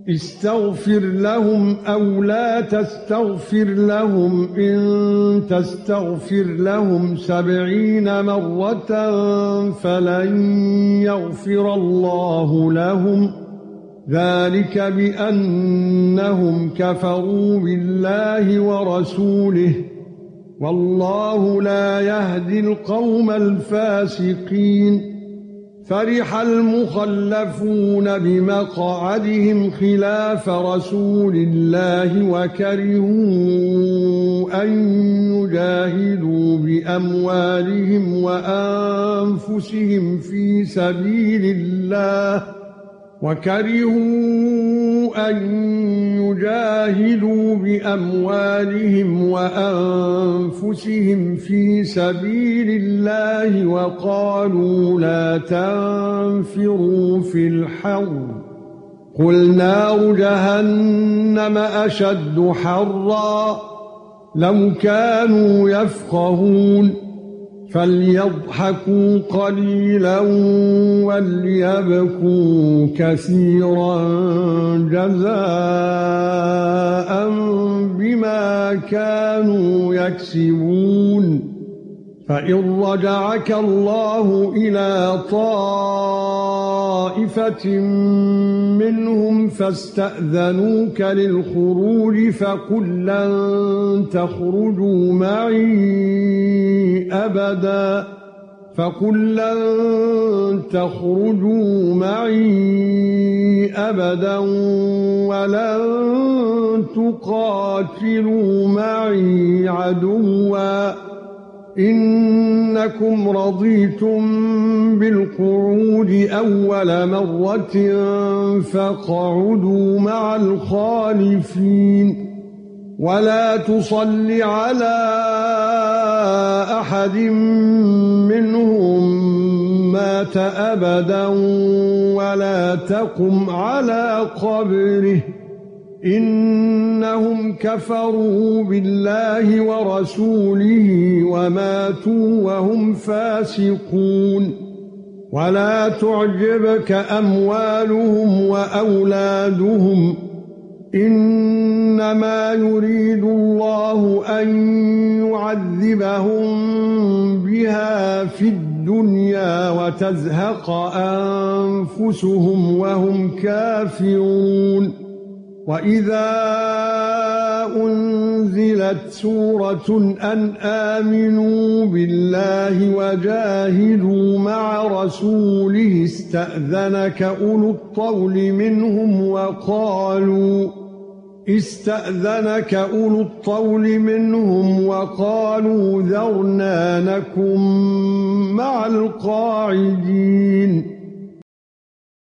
استغفر لهم أو لا تستغفر لهم إن تستغفر لهم 70 مرة فلن يغفر الله لهم ذلك بأنهم كفروا بالله ورسوله والله لا يهدي القوم الفاسقين فرح المخلفون بمقعدهم خلاف رسول الله وكرهوا أن يجاهدوا بأموالهم وأنفسهم في سبيل الله وقالوا لا تنفروا في الحر قل نار جهنم أشد حرا لو كانوا يفقهون فليضحكوا قليلا وليبكوا كثيرا جزاء بما كانوا يكسبون فإن رجعك الله إلى طائفة منهم فاستأذنوك للخروج فقل لن تخرجوا معي أبدا ولن تقاتلوا معي عدوا إنكم رضيتم بالقعود أول مرة فاقعدوا مع الخالفين ولا تصل على أحد منهم مات أبدا ولا تقم على قبره إنهم كفروا بالله ورسوله وماتوا وهم فاسقون ولا تعجبك أموالهم وأولادهم إنما يريد الله أن يعذبهم بها في الدنيا وتزهق أنفسهم وهم كافرون وَإِذَا أُنْزِلَتْ سُورَةٌ أَنْ آمِنُوا بِاللَّهِ وَجَاهِدُوا مَعَ رَسُولِهِ اسْتَأْذَنَكَ أُولُو الطَّوْلِ مِنْهُمْ وَقَالُوا ذَرْنَا نَكُن مَّعَ الْقَاعِدِينَ